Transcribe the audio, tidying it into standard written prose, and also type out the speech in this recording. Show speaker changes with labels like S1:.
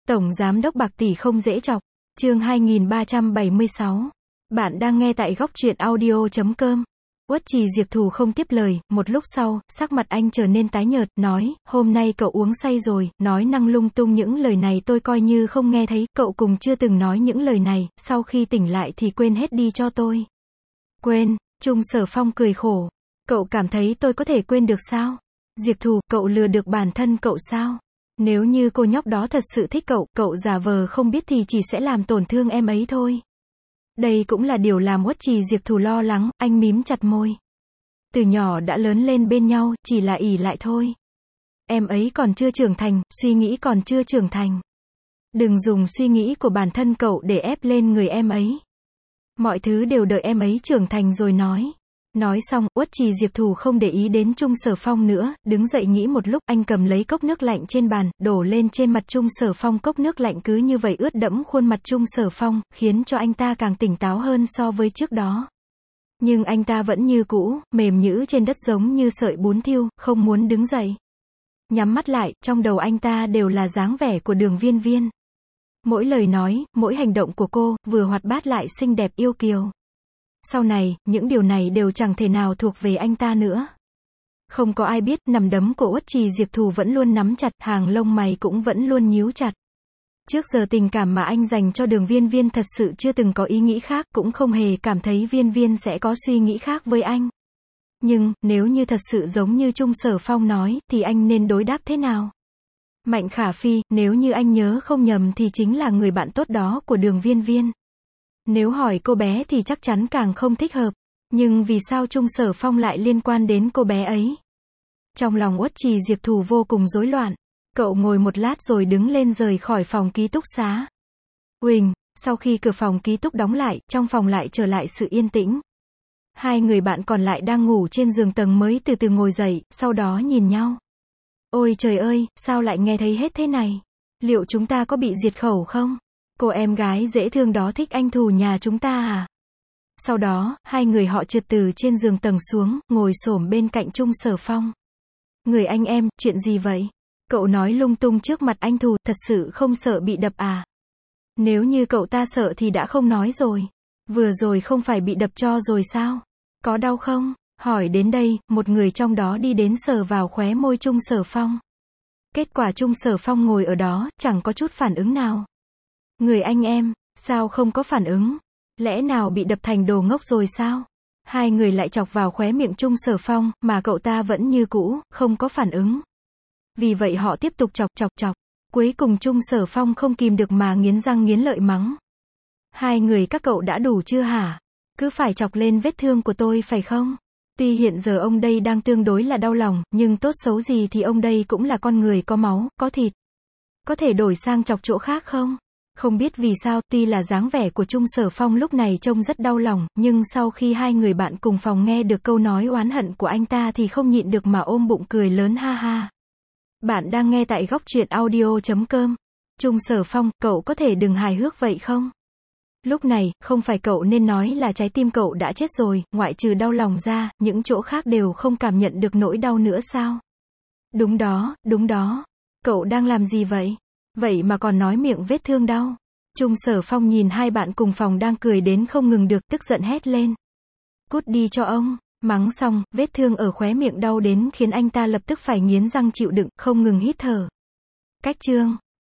S1: Tổng Giám đốc bạc tỷ không dễ chọc. Chương 2376. Bạn đang nghe tại góc truyện audio.com. Uất Trì Diệp Thù không tiếp lời, một lúc sau, sắc mặt anh trở nên tái nhợt, nói, hôm nay cậu uống say rồi, nói năng lung tung những lời này tôi coi như không nghe thấy, cậu cùng chưa từng nói những lời này, sau khi tỉnh lại thì quên hết đi cho tôi. Quên, Trung Sở Phong cười khổ. Cậu cảm thấy tôi có thể quên được sao? Diệp Thù, cậu lừa được bản thân cậu sao? Nếu như cô nhóc đó thật sự thích cậu, cậu giả vờ không biết thì chỉ sẽ làm tổn thương em ấy thôi. Đây cũng là điều làm Uất Trì Diệp Thù lo lắng, anh mím chặt môi. Từ nhỏ đã lớn lên bên nhau, chỉ là ỷ lại thôi. Em ấy còn chưa trưởng thành, suy nghĩ còn chưa trưởng thành. Đừng dùng suy nghĩ của bản thân cậu để ép lên người em ấy. Mọi thứ đều đợi em ấy trưởng thành rồi nói. Nói xong, Uất Trì Diệp Thù không để ý đến Trung Sở Phong nữa, đứng dậy nghĩ một lúc, anh cầm lấy cốc nước lạnh trên bàn, đổ lên trên mặt Trung Sở Phong, cốc nước lạnh cứ như vậy ướt đẫm khuôn mặt Trung Sở Phong, khiến cho anh ta càng tỉnh táo hơn so với trước đó. Nhưng anh ta vẫn như cũ, mềm nhũn trên đất giống như sợi bún thiêu, không muốn đứng dậy. Nhắm mắt lại, trong đầu anh ta đều là dáng vẻ của Đường Viên Viên. Mỗi lời nói, mỗi hành động của cô, vừa hoạt bát lại xinh đẹp yêu kiều. Sau này, những điều này đều chẳng thể nào thuộc về anh ta nữa. Không có ai biết, nắm đấm của Uất Trì Diệp Thù vẫn luôn nắm chặt, hàng lông mày cũng vẫn luôn nhíu chặt. Trước giờ tình cảm mà anh dành cho Đường Viên Viên thật sự chưa từng có ý nghĩ khác, cũng không hề cảm thấy Viên Viên sẽ có suy nghĩ khác với anh. Nhưng, nếu như thật sự giống như Trung Sở Phong nói, thì anh nên đối đáp thế nào? Mạnh Khả Phi, nếu như anh nhớ không nhầm thì chính là người bạn tốt đó của Đường Viên Viên. Nếu hỏi cô bé thì chắc chắn càng không thích hợp. Nhưng vì sao Trung Sở Phong lại liên quan đến cô bé ấy? Trong lòng Uất Trì Diệp Thù vô cùng rối loạn. Cậu ngồi một lát rồi đứng lên rời khỏi phòng ký túc xá. Huỳnh, sau khi cửa phòng ký túc đóng lại, trong phòng lại trở lại sự yên tĩnh. Hai người bạn còn lại đang ngủ trên giường tầng mới từ từ ngồi dậy, sau đó nhìn nhau. Ôi trời ơi, sao lại nghe thấy hết thế này? Liệu chúng ta có bị diệt khẩu không? Cô em gái dễ thương đó thích anh Thù nhà chúng ta à? Sau đó, hai người họ trượt từ trên giường tầng xuống, ngồi xổm bên cạnh Trung Sở Phong. Người anh em, chuyện gì vậy? Cậu nói lung tung trước mặt anh Thù, thật sự không sợ bị đập à? Nếu như cậu ta sợ thì đã không nói rồi. Vừa rồi không phải bị đập cho rồi sao? Có đau không? Hỏi đến đây, một người trong đó đi đến sờ vào khóe môi Trung Sở Phong. Kết quả Trung Sở Phong ngồi ở đó, chẳng có chút phản ứng nào. Người anh em, sao không có phản ứng? Lẽ nào bị đập thành đồ ngốc rồi sao? Hai người lại chọc vào khóe miệng Trung Sở Phong, mà cậu ta vẫn như cũ, không có phản ứng. Vì vậy họ tiếp tục chọc. Cuối cùng Trung Sở Phong không kìm được mà nghiến răng nghiến lợi mắng. Hai người các cậu đã đủ chưa hả? Cứ phải chọc lên vết thương của tôi phải không? Tuy hiện giờ ông đây đang tương đối là đau lòng, nhưng tốt xấu gì thì ông đây cũng là con người có máu, có thịt. Có thể đổi sang chọc chỗ khác không? Không biết vì sao, tuy là dáng vẻ của Trung Sở Phong lúc này trông rất đau lòng, nhưng sau khi hai người bạn cùng phòng nghe được câu nói oán hận của anh ta thì không nhịn được mà ôm bụng cười lớn ha ha. Bạn đang nghe tại góc truyện audio.com. Trung Sở Phong, cậu có thể đừng hài hước vậy không? Lúc này, không phải cậu nên nói là trái tim cậu đã chết rồi, ngoại trừ đau lòng ra, những chỗ khác đều không cảm nhận được nỗi đau nữa sao? Đúng đó. Cậu đang làm gì vậy? Vậy mà còn nói miệng vết thương đau. Trung Sở Phong nhìn hai bạn cùng phòng đang cười đến không ngừng được, tức giận hét lên. Cút đi cho ông. Mắng xong, vết thương ở khóe miệng đau đến khiến anh ta lập tức phải nghiến răng chịu đựng, không ngừng hít thở. Cách chương